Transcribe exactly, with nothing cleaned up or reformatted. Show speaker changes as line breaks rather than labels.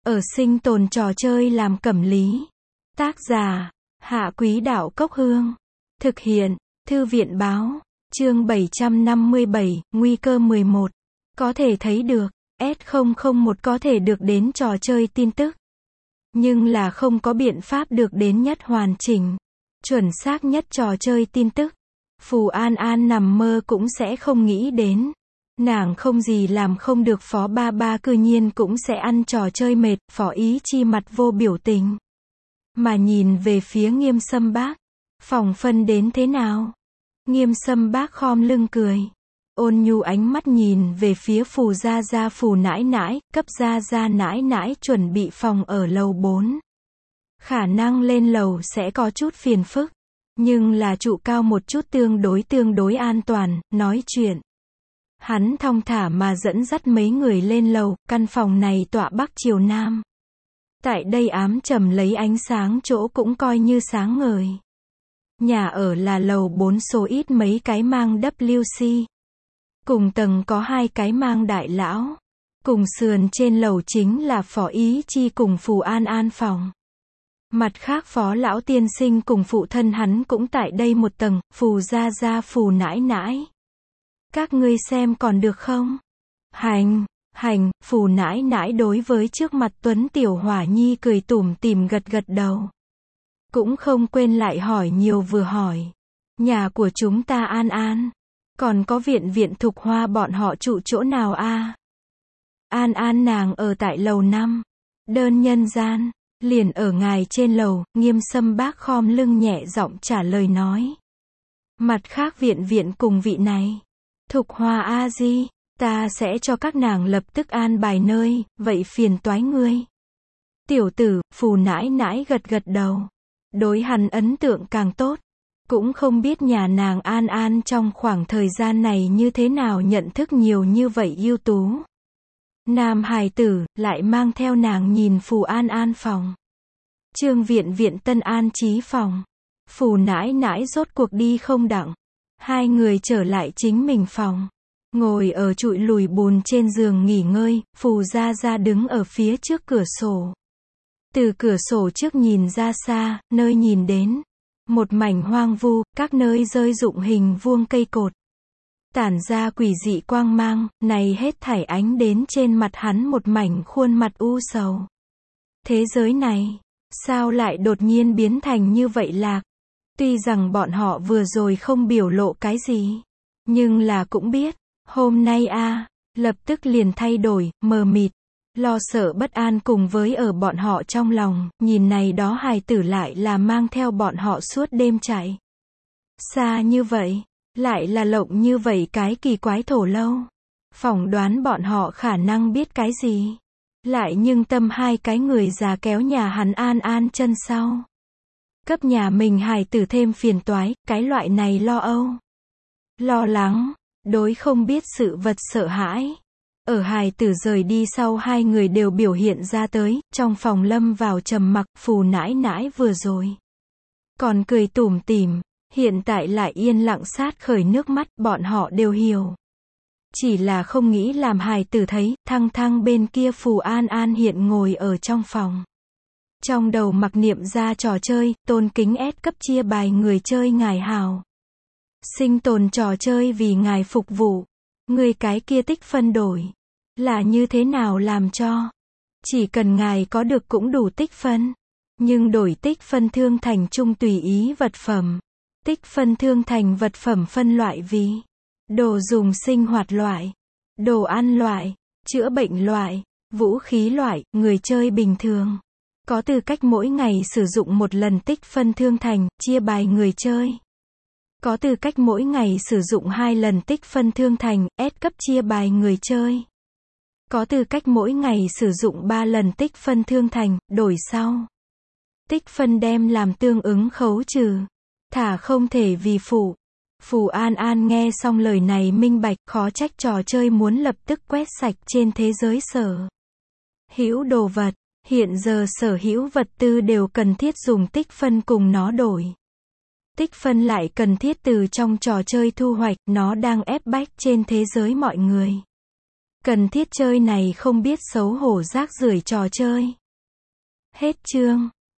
Ở sinh tồn trò chơi làm cẩm lý. Tác giả, Hạ Quý Đạo Cốc Hương. Thực hiện, Thư viện Báo. Chương bảy trăm năm mươi bảy, Nguy cơ mười một. Có thể thấy được, S không không một có thể được đến trò chơi tin tức. Nhưng là không có biện pháp được đến nhất hoàn chỉnh, chuẩn xác nhất trò chơi tin tức. Phù An An nằm mơ cũng sẽ không nghĩ đến. Nàng không gì làm không được Phó Ba Ba cư nhiên cũng sẽ ăn trò chơi mệt, Phó Ý Chi mặt vô biểu tình. Mà nhìn về phía Nghiêm Sâm Bác. Phòng phân đến thế nào? Nghiêm Sâm Bác khom lưng cười. Ôn nhu ánh mắt nhìn về phía Phù Gia Gia Phù nãi nãi, cấp Gia Gia nãi nãi chuẩn bị phòng ở lầu bốn. Khả năng lên lầu sẽ có chút phiền phức. Nhưng là trụ cao một chút tương đối tương đối an toàn, nói chuyện. Hắn thong thả mà dẫn dắt mấy người lên lầu, căn phòng này tọa bắc chiều nam. Tại đây ám trầm lấy ánh sáng chỗ cũng coi như sáng ngời. Nhà ở là lầu bốn số ít mấy cái mang W C. Cùng tầng có hai cái mang đại lão. Cùng sườn trên lầu chính là Phó Ý Chi cùng Phù An An phòng. Mặt khác Phó Lão Tiên Sinh cùng phụ thân hắn cũng tại đây một tầng, Phù Gia Gia Phù nãi nãi. Các ngươi xem còn được không? Hành, hành, Phù nãi nãi đối với trước mặt Tuấn Tiểu Hỏa Nhi cười tủm tỉm gật gật đầu. Cũng không quên lại hỏi nhiều vừa hỏi. Nhà của chúng ta An An. Còn có viện viện Thục Hoa bọn họ trụ chỗ nào a? An An nàng ở tại lầu năm. Đơn nhân gian. Liền ở ngài trên lầu, Nghiêm Sâm Bác khom lưng nhẹ giọng trả lời nói. Mặt khác viện viện cùng vị này. Thục Hoa a di, ta sẽ cho các nàng lập tức an bài nơi, vậy phiền toái ngươi. Tiểu tử, Phù nãi nãi gật gật đầu. Đối hắn ấn tượng càng tốt. Cũng không biết nhà nàng An An trong khoảng thời gian này như thế nào nhận thức nhiều như vậy ưu tú. Nam hài tử, lại mang theo nàng nhìn Phù An An phòng. Trương viện viện Tân An trí phòng. Phù nãi nãi rốt cuộc đi không đặng. Hai người trở lại chính mình phòng. Ngồi ở trụi lùi bùn trên giường nghỉ ngơi, Phù Gia Gia đứng ở phía trước cửa sổ. Từ cửa sổ trước nhìn ra xa, nơi nhìn đến. Một mảnh hoang vu, các nơi rơi rụng hình vuông cây cột. Tản ra quỷ dị quang mang, này hết thảy ánh đến trên mặt hắn một mảnh khuôn mặt u sầu. Thế giới này, sao lại đột nhiên biến thành như vậy lạc? Tuy rằng bọn họ vừa rồi không biểu lộ cái gì, nhưng là cũng biết, hôm nay a, lập tức liền thay đổi, mờ mịt, lo sợ bất an cùng với ở bọn họ trong lòng, nhìn này đó hài tử lại là mang theo bọn họ suốt đêm chạy. Xa như vậy. Lại là lộng như vậy cái kỳ quái thổ lâu. Phỏng đoán bọn họ khả năng biết cái gì. Lại nhưng tâm hai cái người già kéo nhà hắn An An chân sau. Cấp nhà mình hài tử thêm phiền toái, cái loại này lo âu. Lo lắng, đối không biết sự vật sợ hãi. Ở hài tử rời đi sau hai người đều biểu hiện ra tới, trong phòng lâm vào trầm mặc, Phù nãi nãi vừa rồi. Còn cười tủm tỉm. Hiện tại lại yên lặng sát khởi nước mắt, bọn họ đều hiểu. Chỉ là không nghĩ làm hài tử thấy, thăng thăng bên kia Phù An An hiện ngồi ở trong phòng. Trong đầu mặc niệm ra trò chơi, tôn kính S cấp chia bài người chơi ngài hào. Sinh tồn trò chơi vì ngài phục vụ. Người cái kia tích phân đổi. Là như thế nào làm cho? Chỉ cần ngài có được cũng đủ tích phân. Nhưng đổi tích phân thương thành chung tùy ý vật phẩm. Tích phân thương thành vật phẩm phân loại vì đồ dùng sinh hoạt loại, đồ ăn loại, chữa bệnh loại, vũ khí loại, người chơi bình thường. Có tư cách mỗi ngày sử dụng một lần tích phân thương thành, chia bài người chơi. Có tư cách mỗi ngày sử dụng hai lần tích phân thương thành, S cấp chia bài người chơi. Có tư cách mỗi ngày sử dụng ba lần tích phân thương thành, đổi sau. Tích phân đem làm tương ứng khấu trừ. Thả không thể vì phụ. Phù An An nghe xong lời này minh bạch, khó trách trò chơi muốn lập tức quét sạch trên thế giới sở hữu đồ vật. Hiện giờ sở hữu vật tư đều cần thiết dùng tích phân cùng nó đổi. Tích phân lại cần thiết từ trong trò chơi thu hoạch, nó đang ép bách trên thế giới mọi người. Cần thiết chơi này không biết xấu hổ rác rưởi trò chơi. Hết chương.